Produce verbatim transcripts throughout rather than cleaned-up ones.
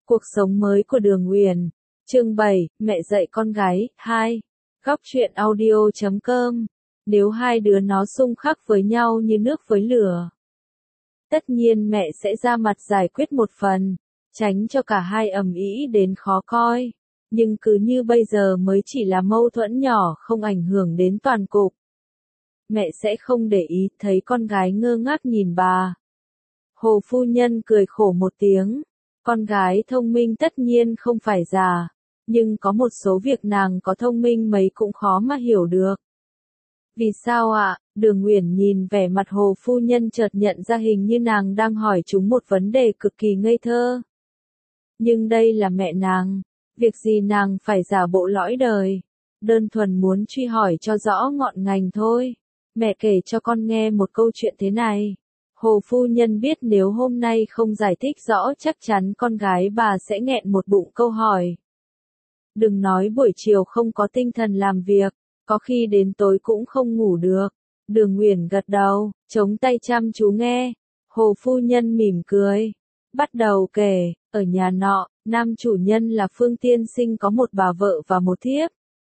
Cuộc sống mới của Đường Uyển. Chương bảy, mẹ dạy con gái, hai. Góc truyện audio chấm com. Nếu hai đứa nó xung khắc với nhau như nước với lửa, tất nhiên mẹ sẽ ra mặt giải quyết một phần, tránh cho cả hai ầm ĩ đến khó coi. Nhưng cứ như bây giờ mới chỉ là mâu thuẫn nhỏ không ảnh hưởng đến toàn cục. Mẹ sẽ không để ý, thấy con gái ngơ ngác nhìn bà. Hồ phu nhân cười khổ một tiếng. Con gái thông minh tất nhiên không phải già, nhưng có một số việc nàng có thông minh mấy cũng khó mà hiểu được. Vì sao ạ? À? Đường Uyển nhìn vẻ mặt Hồ phu nhân chợt nhận ra hình như nàng đang hỏi chúng một vấn đề cực kỳ ngây thơ. Nhưng đây là mẹ nàng, việc gì nàng phải giả bộ lõi đời, đơn thuần muốn truy hỏi cho rõ ngọn ngành thôi. Mẹ kể cho con nghe một câu chuyện thế này. Hồ phu nhân biết nếu hôm nay không giải thích rõ chắc chắn con gái bà sẽ nghẹn một bụng câu hỏi. Đừng nói buổi chiều không có tinh thần làm việc, có khi đến tối cũng không ngủ được. Đường Uyển gật đầu, chống tay chăm chú nghe. Hồ phu nhân mỉm cười, bắt đầu kể, ở nhà nọ, nam chủ nhân là Phương tiên sinh có một bà vợ và một thiếp.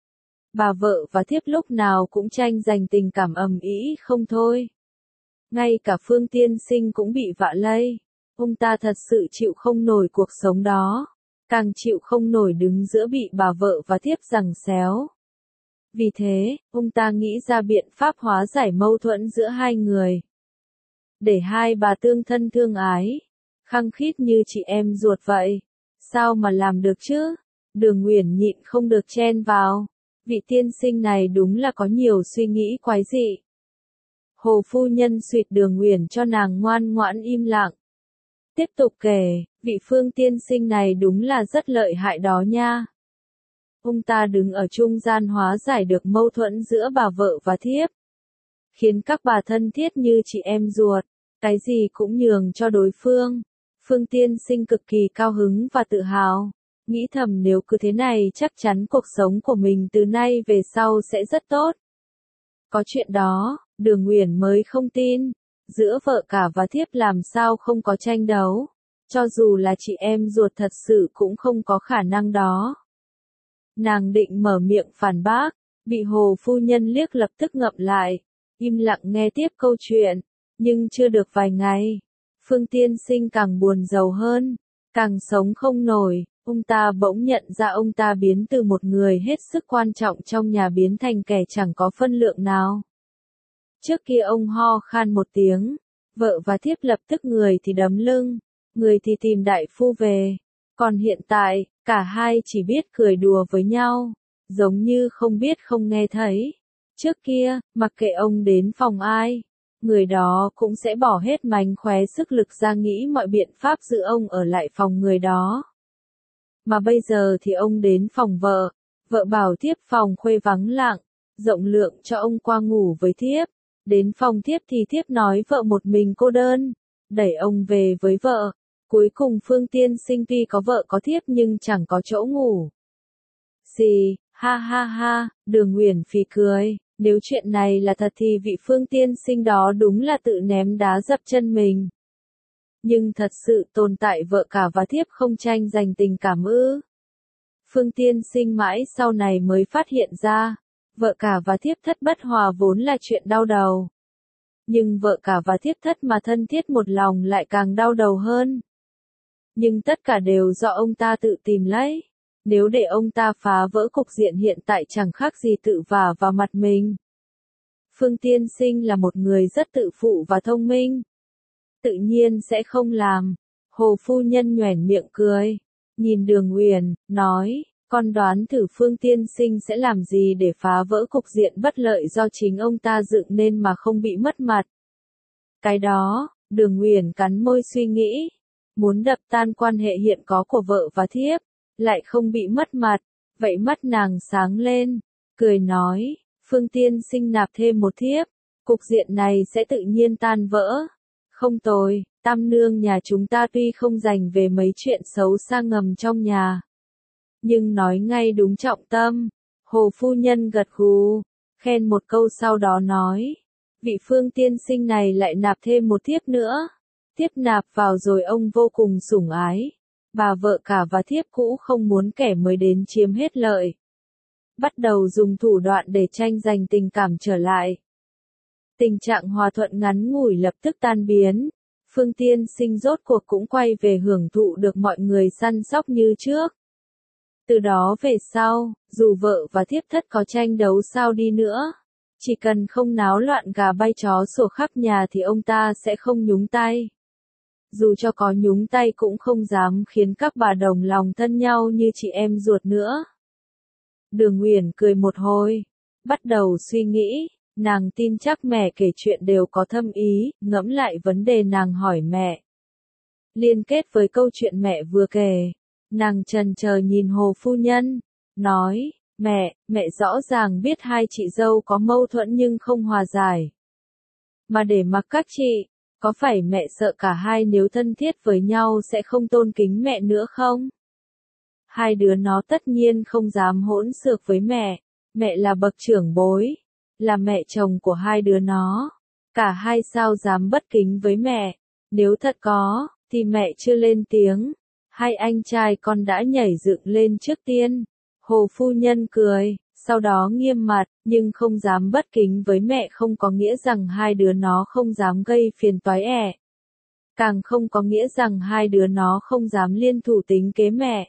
Bà vợ và thiếp lúc nào cũng tranh giành tình cảm ầm ĩ không thôi. Ngay cả Phương tiên sinh cũng bị vạ lây. Ông ta thật sự chịu không nổi cuộc sống đó, càng chịu không nổi đứng giữa bị bà vợ và thiếp giằng xéo. Vì thế, ông ta nghĩ ra biện pháp hóa giải mâu thuẫn giữa hai người. Để hai bà tương thân thương ái, khăng khít như chị em ruột vậy. Sao mà làm được chứ? Đường Uyển nhịn không được chen vào. Vị tiên sinh này đúng là có nhiều suy nghĩ quái dị. Hồ phu nhân suýt Đường Uyển cho nàng ngoan ngoãn im lặng. Tiếp tục kể, vị Phương tiên sinh này đúng là rất lợi hại đó nha. Ông ta đứng ở trung gian hóa giải được mâu thuẫn giữa bà vợ và thiếp, khiến các bà thân thiết như chị em ruột, cái gì cũng nhường cho đối phương. Phương tiên sinh cực kỳ cao hứng và tự hào, nghĩ thầm nếu cứ thế này chắc chắn cuộc sống của mình từ nay về sau sẽ rất tốt. Có chuyện đó, Đường Uyển mới không tin, giữa vợ cả và thiếp làm sao không có tranh đấu, cho dù là chị em ruột thật sự cũng không có khả năng đó. Nàng định mở miệng phản bác, bị Hồ phu nhân liếc lập tức ngậm lại, im lặng nghe tiếp câu chuyện, nhưng chưa được vài ngày, Phương tiên sinh càng buồn rầu hơn, càng sống không nổi. Ông ta bỗng nhận ra ông ta biến từ một người hết sức quan trọng trong nhà biến thành kẻ chẳng có phân lượng nào. Trước kia ông ho khan một tiếng, vợ và thiếp lập tức người thì đấm lưng, người thì tìm đại phu về. Còn hiện tại, cả hai chỉ biết cười đùa với nhau, giống như không biết không nghe thấy. Trước kia, mặc kệ ông đến phòng ai, người đó cũng sẽ bỏ hết mánh khóe sức lực ra nghĩ mọi biện pháp giữ ông ở lại phòng người đó. Mà bây giờ thì ông đến phòng vợ, vợ bảo thiếp phòng khuê vắng lặng, rộng lượng cho ông qua ngủ với thiếp. Đến phòng thiếp thì thiếp nói vợ một mình cô đơn, đẩy ông về với vợ. Cuối cùng Phương tiên sinh tuy có vợ có thiếp nhưng chẳng có chỗ ngủ. Xì, ha ha ha, Đường Uyển phì cười, nếu chuyện này là thật thì vị Phương tiên sinh đó đúng là tự ném đá dập chân mình. Nhưng thật sự tồn tại vợ cả và thiếp không tranh giành tình cảm ư? Phương tiên sinh mãi sau này mới phát hiện ra, vợ cả và thiếp thất bất hòa vốn là chuyện đau đầu. Nhưng vợ cả và thiếp thất mà thân thiết một lòng lại càng đau đầu hơn. Nhưng tất cả đều do ông ta tự tìm lấy. Nếu để ông ta phá vỡ cục diện hiện tại chẳng khác gì tự vả vào mặt mình. Phương tiên sinh là một người rất tự phụ và thông minh, tự nhiên sẽ không làm. Hồ phu nhân nhoẻn miệng cười, nhìn Đường Uyển, nói, con đoán thử Phương tiên sinh sẽ làm gì để phá vỡ cục diện bất lợi do chính ông ta dựng nên mà không bị mất mặt. Cái đó, Đường Uyển cắn môi suy nghĩ, muốn đập tan quan hệ hiện có của vợ và thiếp, lại không bị mất mặt, vậy mắt nàng sáng lên, cười nói, Phương tiên sinh nạp thêm một thiếp, cục diện này sẽ tự nhiên tan vỡ. Không tồi, tam nương nhà chúng ta tuy không dành về mấy chuyện xấu xa ngầm trong nhà, nhưng nói ngay đúng trọng tâm. Hồ phu nhân gật gù, khen một câu sau đó nói, vị Phương tiên sinh này lại nạp thêm một thiếp nữa. Thiếp nạp vào rồi ông vô cùng sủng ái, bà vợ cả và thiếp cũ không muốn kẻ mới đến chiếm hết lợi. Bắt đầu dùng thủ đoạn để tranh giành tình cảm trở lại. Tình trạng hòa thuận ngắn ngủi lập tức tan biến. Phương Tiên Sinh rốt cuộc cũng quay về hưởng thụ được mọi người săn sóc như trước. Từ đó về sau, dù vợ và thiếp thất có tranh đấu sao đi nữa, chỉ cần không náo loạn gà bay chó sủa khắp nhà thì ông ta sẽ không nhúng tay. Dù cho có nhúng tay cũng không dám khiến các bà đồng lòng thân nhau như chị em ruột nữa. Đường Uyển cười một hồi, bắt đầu suy nghĩ, nàng tin chắc mẹ kể chuyện đều có thâm ý, ngẫm lại vấn đề nàng hỏi mẹ. Liên kết với câu chuyện mẹ vừa kể, nàng chần chờ nhìn Hồ phu nhân, nói, mẹ, mẹ rõ ràng biết hai chị dâu có mâu thuẫn nhưng không hòa giải. Mà để mặc các chị, có phải mẹ sợ cả hai nếu thân thiết với nhau sẽ không tôn kính mẹ nữa không? Hai đứa nó tất nhiên không dám hỗn xược với mẹ, mẹ là bậc trưởng bối, là mẹ chồng của hai đứa nó, cả hai sao dám bất kính với mẹ, nếu thật có, thì mẹ chưa lên tiếng, hai anh trai con đã nhảy dựng lên trước tiên. Hồ phu nhân cười, sau đó nghiêm mặt, nhưng không dám bất kính với mẹ không có nghĩa rằng hai đứa nó không dám gây phiền toái ẻ. Càng không có nghĩa rằng hai đứa nó không dám liên thủ tính kế mẹ.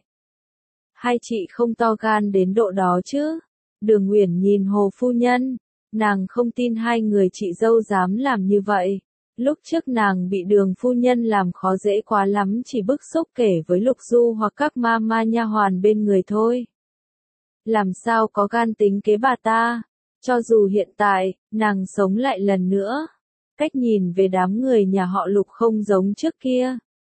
Hai chị không to gan đến độ đó chứ. Đường Uyển nhìn Hồ phu nhân, nàng không tin hai người chị dâu dám làm như vậy. Lúc trước nàng bị Đường phu nhân làm khó dễ quá lắm, chỉ bức xúc kể với Lục Du hoặc các ma ma nha hoàn bên người thôi. Làm sao có gan tính kế bà ta, cho dù hiện tại, nàng sống lại lần nữa. Cách nhìn về đám người nhà họ Lục không giống trước kia.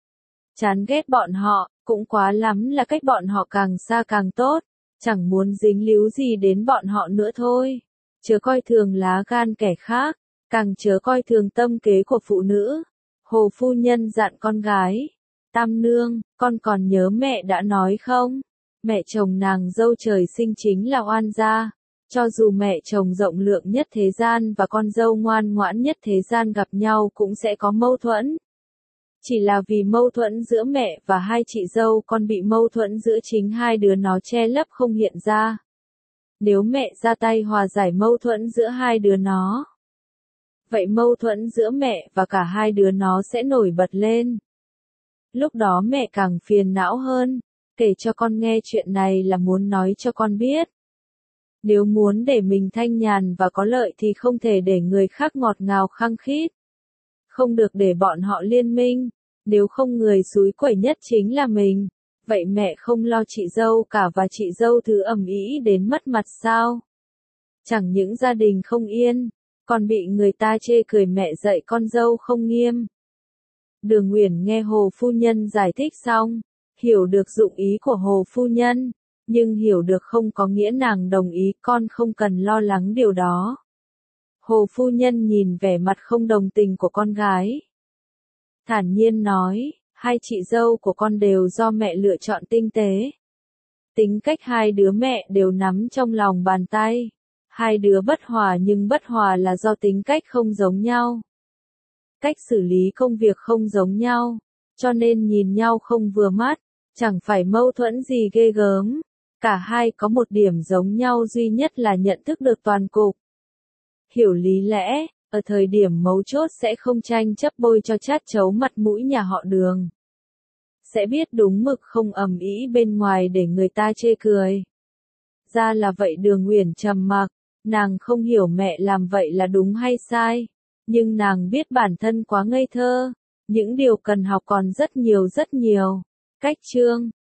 Chán ghét bọn họ, cũng quá lắm là cách bọn họ càng xa càng tốt, chẳng muốn dính líu gì đến bọn họ nữa thôi. Chớ coi thường lá gan kẻ khác, càng chớ coi thường tâm kế của phụ nữ. Hồ phu nhân dặn con gái, Tam nương, con còn nhớ mẹ đã nói không? Mẹ chồng nàng dâu trời sinh chính là oan gia. Cho dù mẹ chồng rộng lượng nhất thế gian và con dâu ngoan ngoãn nhất thế gian gặp nhau cũng sẽ có mâu thuẫn. Chỉ là vì mâu thuẫn giữa mẹ và hai chị dâu con bị mâu thuẫn giữa chính hai đứa nó che lấp không hiện ra. Nếu mẹ ra tay hòa giải mâu thuẫn giữa hai đứa nó, vậy mâu thuẫn giữa mẹ và cả hai đứa nó sẽ nổi bật lên. Lúc đó mẹ càng phiền não hơn, kể cho con nghe chuyện này là muốn nói cho con biết. Nếu muốn để mình thanh nhàn và có lợi thì không thể để người khác ngọt ngào khăng khít. Không được để bọn họ liên minh, nếu không người xúi quẩy nhất chính là mình. Vậy mẹ không lo chị dâu cả và chị dâu thứ ầm ĩ đến mất mặt sao? Chẳng những gia đình không yên, còn bị người ta chê cười mẹ dạy con dâu không nghiêm. Đường Uyển nghe Hồ phu nhân giải thích xong, hiểu được dụng ý của Hồ phu nhân, nhưng hiểu được không có nghĩa nàng đồng ý, con không cần lo lắng điều đó. Hồ phu nhân nhìn vẻ mặt không đồng tình của con gái, thản nhiên nói, hai chị dâu của con đều do mẹ lựa chọn tinh tế. Tính cách hai đứa mẹ đều nắm trong lòng bàn tay. Hai đứa bất hòa nhưng bất hòa là do tính cách không giống nhau. Cách xử lý công việc không giống nhau, cho nên nhìn nhau không vừa mắt, chẳng phải mâu thuẫn gì ghê gớm. Cả hai có một điểm giống nhau duy nhất là nhận thức được toàn cục. Hiểu lý lẽ, ở thời điểm mấu chốt sẽ không tranh chấp bôi cho chát chấu mặt mũi nhà họ Đường. Sẽ biết đúng mực không ầm ĩ bên ngoài để người ta chê cười. Ra là vậy. Đường Uyển trầm mặc, nàng không hiểu mẹ làm vậy là đúng hay sai, nhưng nàng biết bản thân quá ngây thơ, những điều cần học còn rất nhiều rất nhiều. Cách chương